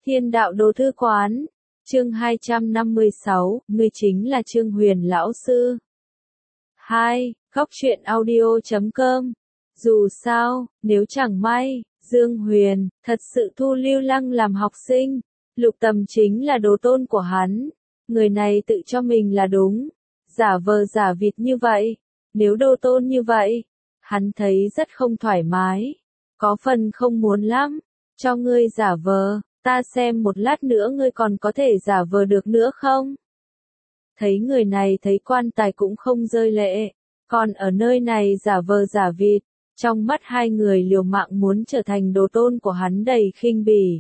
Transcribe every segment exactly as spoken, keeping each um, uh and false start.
Thiên đạo đồ thư quán, chương hai trăm năm mươi sáu, ngươi chính là Trương Huyền lão sư. hai. Góc truyện audio chấm com. Dù sao, nếu chẳng may, Dương Huyền, thật sự thu Lưu Lăng làm học sinh, Lục Tầm chính là đồ tôn của hắn. Người này tự cho mình là đúng, giả vờ giả vịt như vậy, nếu đồ tôn như vậy, hắn thấy rất không thoải mái, có phần không muốn lắm, cho ngươi giả vờ. Ta xem một lát nữa ngươi còn có thể giả vờ được nữa không? Thấy người này thấy quan tài cũng không rơi lệ, còn ở nơi này giả vờ giả vịt, trong mắt hai người liều mạng muốn trở thành đồ tôn của hắn đầy khinh bỉ.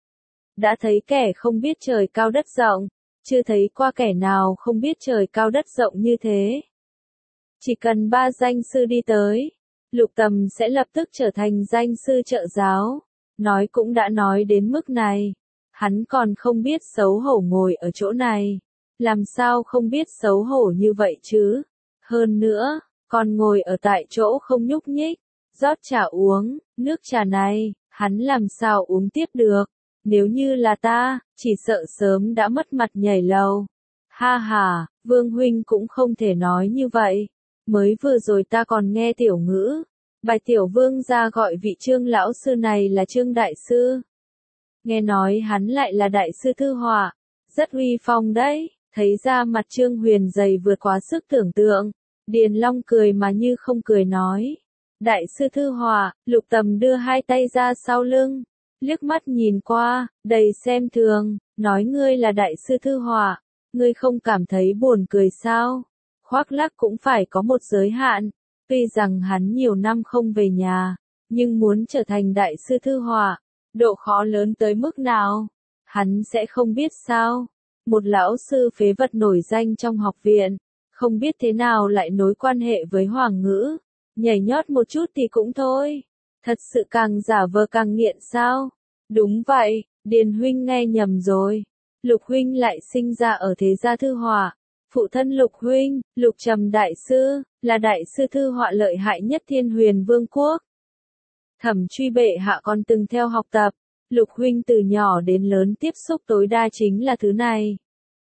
Đã thấy kẻ không biết trời cao đất rộng, chưa thấy qua kẻ nào không biết trời cao đất rộng như thế. Chỉ cần ba danh sư đi tới, Lục Tầm sẽ lập tức trở thành danh sư trợ giáo. Nói cũng đã nói đến mức này, hắn còn không biết xấu hổ ngồi ở chỗ này, làm sao không biết xấu hổ như vậy chứ, hơn nữa, còn ngồi ở tại chỗ không nhúc nhích, rót trà uống, nước trà này, hắn làm sao uống tiếp được, nếu như là ta, chỉ sợ sớm đã mất mặt nhảy lầu. Ha ha, Vương huynh cũng không thể nói như vậy, mới vừa rồi ta còn nghe tiểu ngữ. Bài tiểu vương gia gọi vị Trương lão sư này là Trương đại sư. Nghe nói hắn lại là đại sư thư họa, rất uy phong đấy, thấy ra mặt Trương Huyền dày vượt quá sức tưởng tượng. Điền Long cười mà như không cười nói. Đại sư thư họa, Lục Tầm đưa hai tay ra sau lưng, liếc mắt nhìn qua, đầy xem thường, nói ngươi là đại sư thư họa, ngươi không cảm thấy buồn cười sao? Khoác lác cũng phải có một giới hạn. Tuy rằng hắn nhiều năm không về nhà, nhưng muốn trở thành đại sư thư họa, độ khó lớn tới mức nào, hắn sẽ không biết sao. Một lão sư phế vật nổi danh trong học viện, không biết thế nào lại nối quan hệ với Hoàng ngữ, nhảy nhót một chút thì cũng thôi. Thật sự càng giả vờ càng nghiện sao? Đúng vậy, Điền huynh nghe nhầm rồi. Lục huynh lại sinh ra ở thế gia thư họa. Phụ thân Lục huynh, Lục Trầm đại sư, là đại sư thư họa lợi hại nhất Thiên Huyền Vương quốc. Thẩm Truy bệ hạ còn từng theo học tập, Lục huynh từ nhỏ đến lớn tiếp xúc tối đa chính là thứ này.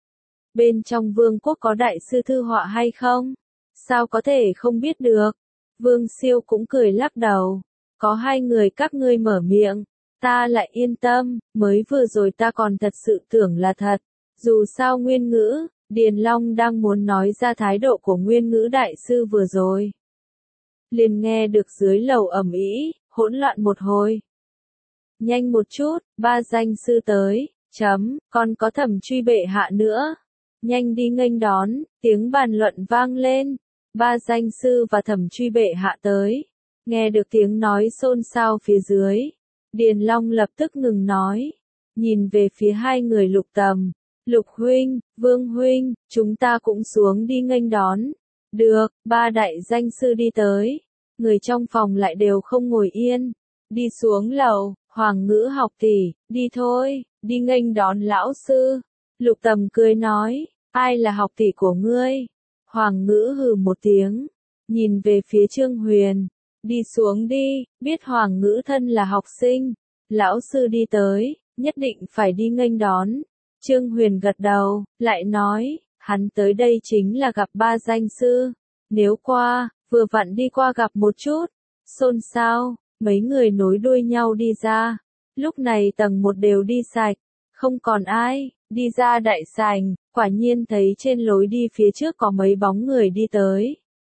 Bên trong vương quốc có đại sư thư họa hay không? Sao có thể không biết được? Vương Siêu cũng cười lắc đầu. Có hai người các ngươi mở miệng, ta lại yên tâm, mới vừa rồi ta còn thật sự tưởng là thật. Dù sao nguyên ngữ, Điền Long đang muốn nói ra thái độ của nguyên ngữ đại sư vừa rồi. Liền nghe được dưới lầu ầm ĩ, hỗn loạn một hồi. Nhanh một chút, ba danh sư tới, chấm, còn có Thẩm Truy bệ hạ nữa. Nhanh đi nghênh đón, tiếng bàn luận vang lên. Ba danh sư và Thẩm Truy bệ hạ tới. Nghe được tiếng nói xôn xao phía dưới. Điền Long lập tức ngừng nói. Nhìn về phía hai người Lục Tầm. Lục huynh, Vương huynh, chúng ta cũng xuống đi nghênh đón. Được, ba đại danh sư đi tới. Người trong phòng lại đều không ngồi yên. Đi xuống lầu, Hoàng ngữ học tỷ, đi thôi, đi nghênh đón lão sư. Lục Tầm cười nói, ai là học tỷ của ngươi? Hoàng ngữ hừ một tiếng, nhìn về phía Trương Huyền. Đi xuống đi, biết Hoàng ngữ thân là học sinh. Lão sư đi tới, nhất định phải đi nghênh đón. Trương Huyền gật đầu, lại nói, hắn tới đây chính là gặp ba danh sư. Nếu qua, vừa vặn đi qua gặp một chút. Xôn xao, mấy người nối đuôi nhau đi ra. Lúc này tầng một đều đi sạch, không còn ai, đi ra đại sảnh, quả nhiên thấy trên lối đi phía trước có mấy bóng người đi tới.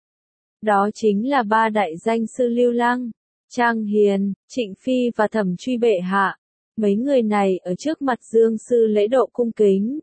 Đó chính là ba đại danh sư Lưu Lăng, Trang Hiền, Trịnh Phi và Thẩm Truy bệ hạ. Mấy người này ở trước mặt Dương sư lễ độ cung kính.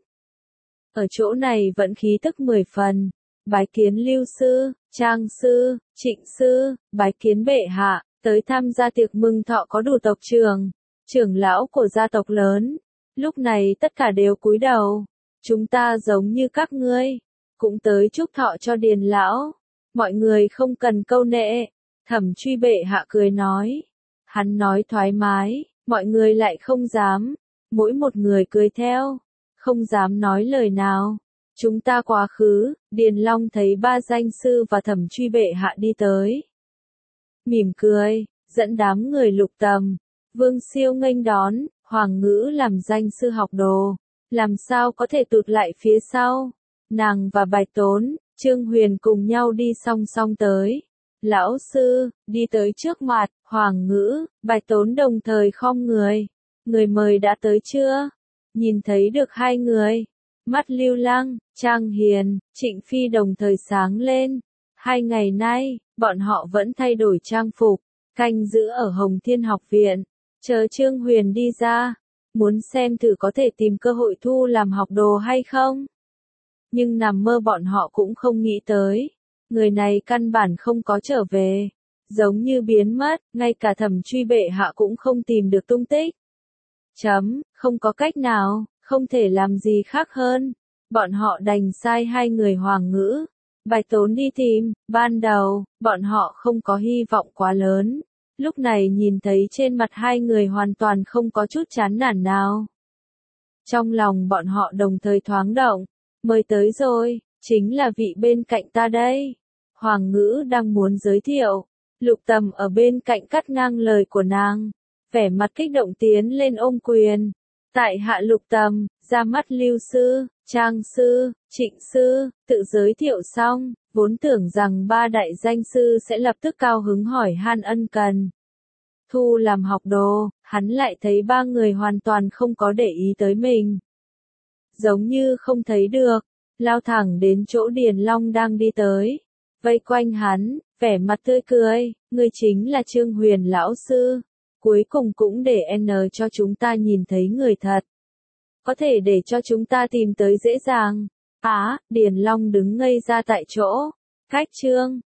Ở chỗ này vẫn khí tức mười phần. Bái kiến Lưu sư, Trang sư, Trịnh sư, bái kiến bệ hạ, tới tham gia tiệc mừng thọ có đủ tộc trưởng, trưởng lão của gia tộc lớn. Lúc này tất cả đều cúi đầu. Chúng ta giống như các ngươi, cũng tới chúc thọ cho Điền lão. Mọi người không cần câu nệ. Thẩm Truy bệ hạ cười nói. Hắn nói thoải mái. Mọi người lại không dám, mỗi một người cười theo, không dám nói lời nào. Chúng ta quá khứ, Điền Long thấy ba danh sư và Thẩm Truy bệ hạ đi tới. Mỉm cười, dẫn đám người Lục Tầm, Vương Siêu nghênh đón, Hoàng Ngữ làm danh sư học đồ, làm sao có thể tụt lại phía sau. Nàng và Bạch Tốn, Trương Huyền cùng nhau đi song song tới. Lão sư, đi tới trước mặt, Hoàng Ngữ, Bạch Tốn đồng thời khom người. Người mời đã tới chưa? Nhìn thấy được hai người. Mắt Lưu Lăng, Trang Hiền, Trịnh Phi đồng thời sáng lên. Hai ngày nay, bọn họ vẫn thay đổi trang phục, canh giữ ở Hồng Thiên Học Viện, chờ Trương Huyền đi ra, muốn xem thử có thể tìm cơ hội thu làm học đồ hay không. Nhưng nằm mơ bọn họ cũng không nghĩ tới, người này căn bản không có trở về, giống như biến mất, ngay cả Thẩm Truy bệ hạ cũng không tìm được tung tích. Chấm, không có cách nào, không thể làm gì khác hơn, bọn họ đành sai hai người Hoàng Ngữ, Bạch Tốn đi tìm. Ban đầu, bọn họ không có hy vọng quá lớn, lúc này nhìn thấy trên mặt hai người hoàn toàn không có chút chán nản nào. Trong lòng bọn họ đồng thời thoáng động, mời tới rồi, chính là vị bên cạnh ta đây. Hoàng Ngữ đang muốn giới thiệu, Lục Tầm ở bên cạnh cắt ngang lời của nàng, vẻ mặt kích động tiến lên ôm quyền. Tại hạ Lục Tầm, ra mắt Lưu sư, Trang sư, Trịnh sư, tự giới thiệu xong, vốn tưởng rằng ba đại danh sư sẽ lập tức cao hứng hỏi han ân cần. Thu làm học đồ, hắn lại thấy ba người hoàn toàn không có để ý tới mình. Giống như không thấy được, lao thẳng đến chỗ Điền Long đang đi tới. Vây quanh hắn, vẻ mặt tươi cười, người chính là Trương Huyền lão sư. Cuối cùng cũng để N cho chúng ta nhìn thấy người thật. Có thể để cho chúng ta tìm tới dễ dàng. Á, à, Điền Long đứng ngây ra tại chỗ. Cách Trương